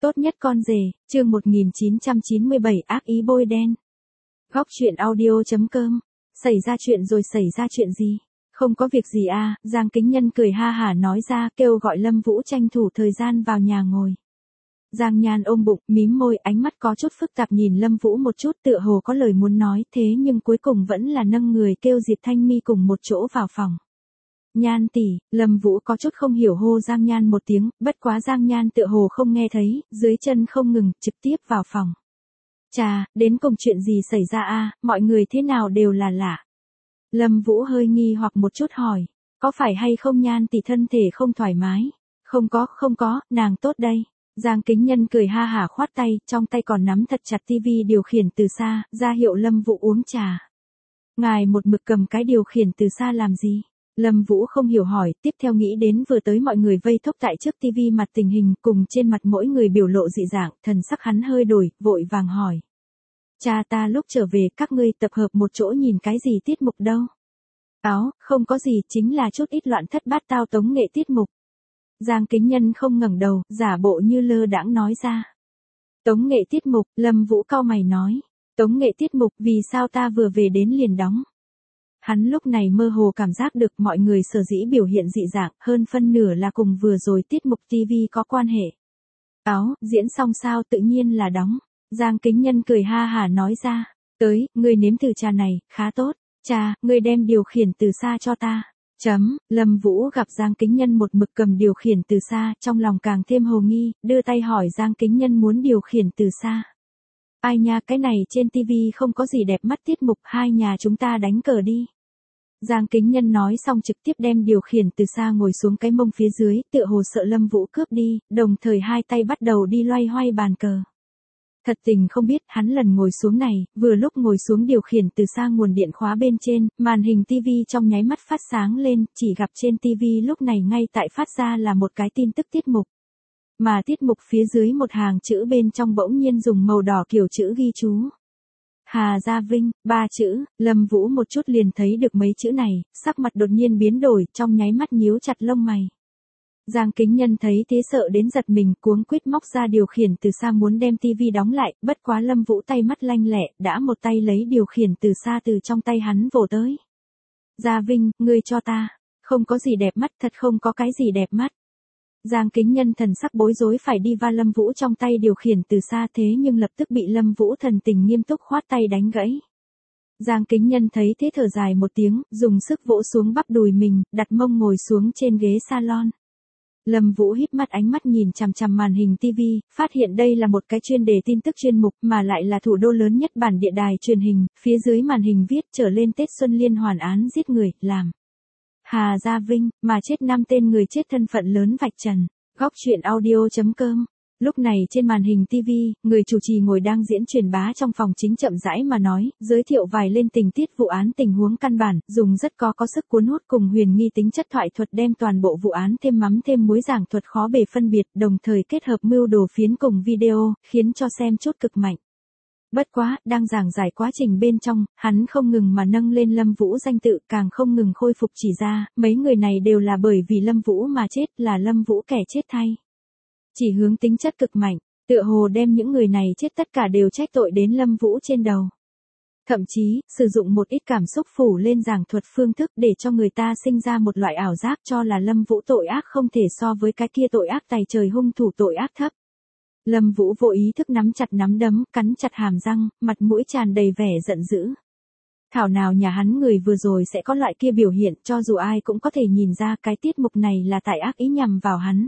Tốt nhất con rể, chương 1997 ác ý bôi đen. Góc truyện audio.com. Xảy ra chuyện rồi, xảy ra chuyện gì? Không có việc gì à, Giang Kính Nhân cười ha hả nói ra, kêu gọi Lâm Vũ tranh thủ thời gian vào nhà ngồi. Giang Nhan ôm bụng, mím môi, ánh mắt có chút phức tạp nhìn Lâm Vũ một chút, tựa hồ có lời muốn nói, thế nhưng cuối cùng vẫn là nâng người kêu Diệp Thanh Mi cùng một chỗ vào phòng. Nhan tỷ, Lâm Vũ có chút không hiểu hô Giang Nhan một tiếng, bất quá Giang Nhan tựa hồ không nghe thấy, dưới chân không ngừng, trực tiếp vào phòng. Chà, đến cùng chuyện gì xảy ra a, mọi người thế nào đều là lạ. Lâm Vũ hơi nghi hoặc một chút hỏi, có phải hay không Nhan tỷ thân thể không thoải mái? Không có, nàng tốt đây. Giang Kính Nhân cười ha hả khoát tay, trong tay còn nắm thật chặt tivi điều khiển từ xa, ra hiệu Lâm Vũ uống trà. Ngài một mực cầm cái điều khiển từ xa làm gì? Lâm Vũ không hiểu hỏi, tiếp theo nghĩ đến vừa tới mọi người vây thúc tại trước tivi mặt tình hình, cùng trên mặt mỗi người biểu lộ dị dạng, thần sắc hắn hơi đổi, vội vàng hỏi. Cha ta lúc trở về các ngươi tập hợp một chỗ nhìn cái gì tiết mục đâu? Không có gì, chính là chút ít loạn thất bát tao tống nghệ tiết mục. Giang Kính Nhân không ngẩng đầu, giả bộ như lơ đãng nói ra. Tống nghệ tiết mục, Lâm Vũ cau mày nói. Tống nghệ tiết mục, vì sao ta vừa về đến liền đóng? Hắn lúc này mơ hồ cảm giác được mọi người sở dĩ biểu hiện dị dạng, hơn phân nửa là cùng vừa rồi tiết mục TV có quan hệ. Diễn xong sao tự nhiên là đóng. Giang Kính Nhân cười ha hả nói ra. Tới, ngươi nếm thử trà này, khá tốt. Cha, ngươi đem điều khiển từ xa cho ta. Lâm Vũ gặp Giang Kính Nhân một mực cầm điều khiển từ xa, trong lòng càng thêm hồ nghi, đưa tay hỏi Giang Kính Nhân muốn điều khiển từ xa. Ai nha, cái này trên TV không có gì đẹp mắt tiết mục, hai nhà chúng ta đánh cờ đi. Giang Kính Nhân nói xong trực tiếp đem điều khiển từ xa ngồi xuống cái mông phía dưới, tựa hồ sợ Lâm Vũ cướp đi, đồng thời hai tay bắt đầu đi loay hoay bàn cờ. Thật tình không biết, hắn lần ngồi xuống này, vừa lúc ngồi xuống điều khiển từ xa nguồn điện khóa bên trên, màn hình TV trong nháy mắt phát sáng lên, chỉ gặp trên TV lúc này ngay tại phát ra là một cái tin tức tiết mục. Mà tiết mục phía dưới một hàng chữ bên trong bỗng nhiên dùng màu đỏ kiểu chữ ghi chú. Hà Gia Vinh, 3 chữ, Lâm Vũ một chút liền thấy được mấy chữ này, sắc mặt đột nhiên biến đổi, trong nháy mắt nhíu chặt lông mày. Giang Kính Nhân thấy thế sợ đến giật mình, cuống quýt móc ra điều khiển từ xa muốn đem tivi đóng lại, bất quá Lâm Vũ tay mắt lanh lẹ, đã một tay lấy điều khiển từ xa từ trong tay hắn vồ tới. Gia Vinh, ngươi cho ta, không có gì đẹp mắt, thật không có cái gì đẹp mắt. Giang Kính Nhân thần sắc bối rối phải đi va Lâm Vũ trong tay điều khiển từ xa, thế nhưng lập tức bị Lâm Vũ thần tình nghiêm túc khoát tay đánh gãy. Giang Kính Nhân thấy thế thở dài một tiếng, dùng sức vỗ xuống bắp đùi mình, đặt mông ngồi xuống trên ghế salon. Lâm Vũ híp mắt, ánh mắt nhìn chằm chằm màn hình TV, phát hiện đây là một cái chuyên đề tin tức chuyên mục, mà lại là thủ đô lớn nhất bản địa đài truyền hình, phía dưới màn hình viết trở lên Tết Xuân liên hoàn án giết người, làm Hà Gia Vinh, mà chết 5 tên người chết thân phận lớn vạch trần. Góc truyện audio.com. Lúc này trên màn hình TV, người chủ trì ngồi đang diễn truyền bá trong phòng chính chậm rãi mà nói, giới thiệu vài lên tình tiết vụ án tình huống căn bản, dùng rất có sức cuốn hút cùng huyền nghi tính chất thoại thuật đem toàn bộ vụ án thêm mắm thêm muối giảng thuật khó bề phân biệt, đồng thời kết hợp mưu đồ phiến cùng video, khiến cho xem chốt cực mạnh. Bất quá, đang giảng giải quá trình bên trong, hắn không ngừng mà nâng lên Lâm Vũ danh tự, càng không ngừng khôi phục chỉ ra, mấy người này đều là bởi vì Lâm Vũ mà chết, là Lâm Vũ kẻ chết thay. Chỉ hướng tính chất cực mạnh, tựa hồ đem những người này chết tất cả đều trách tội đến Lâm Vũ trên đầu. Thậm chí, sử dụng một ít cảm xúc phủ lên giảng thuật phương thức để cho người ta sinh ra một loại ảo giác cho là Lâm Vũ tội ác không thể so với cái kia tội ác tày trời hung thủ tội ác thấp. Lâm Vũ vô ý thức nắm chặt nắm đấm, cắn chặt hàm răng, mặt mũi tràn đầy vẻ giận dữ. Thảo nào nhà hắn người vừa rồi sẽ có loại kia biểu hiện, cho dù ai cũng có thể nhìn ra cái tiết mục này là tại ác ý nhằm vào hắn.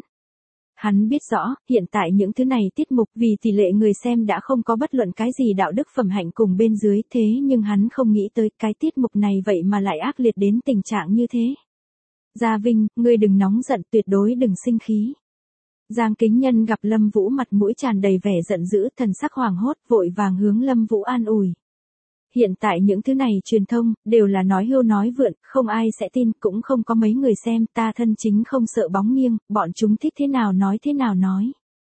Hắn biết rõ, hiện tại những thứ này tiết mục vì tỷ lệ người xem đã không có bất luận cái gì đạo đức phẩm hạnh cùng bên dưới, thế nhưng hắn không nghĩ tới cái tiết mục này vậy mà lại ác liệt đến tình trạng như thế. Gia Vinh, ngươi đừng nóng giận, tuyệt đối đừng sinh khí. Giang Kính Nhân gặp Lâm Vũ mặt mũi tràn đầy vẻ giận dữ, thần sắc hoảng hốt, vội vàng hướng Lâm Vũ an ủi. Hiện tại những thứ này truyền thông, đều là nói hưu nói vượn, không ai sẽ tin, cũng không có mấy người xem, ta thân chính không sợ bóng nghiêng, bọn chúng thích thế nào nói thế nào nói.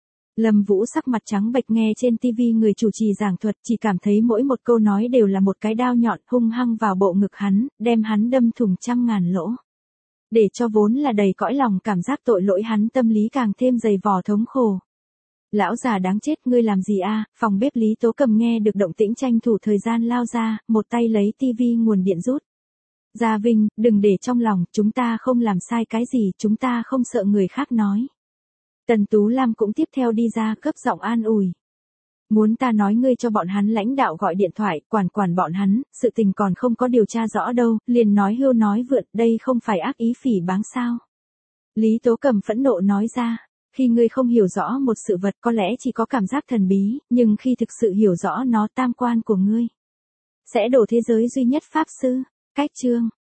Lâm Vũ sắc mặt trắng bệch nghe trên TV người chủ trì giảng thuật, chỉ cảm thấy mỗi một câu nói đều là một cái đao nhọn hung hăng vào bộ ngực hắn, đem hắn đâm thủng trăm ngàn lỗ. Để cho vốn là đầy cõi lòng cảm giác tội lỗi hắn tâm lý càng thêm dày vò thống khổ. Lão già đáng chết, ngươi làm gì a? Phòng bếp Lý Tố Cầm nghe được động tĩnh tranh thủ thời gian lao ra, một tay lấy tivi nguồn điện rút. Gia Vinh, đừng để trong lòng, chúng ta không làm sai cái gì, chúng ta không sợ người khác nói. Tần Tú Lam cũng tiếp theo đi ra cấp giọng an ủi. Muốn ta nói ngươi cho bọn hắn lãnh đạo gọi điện thoại, quản bọn hắn, sự tình còn không có điều tra rõ đâu, liền nói hưu nói vượn, đây không phải ác ý phỉ báng sao. Lý Tố Cầm phẫn nộ nói ra, khi ngươi không hiểu rõ một sự vật có lẽ chỉ có cảm giác thần bí, nhưng khi thực sự hiểu rõ nó tam quan của ngươi, sẽ đổ thế giới duy nhất pháp sư. Cách chương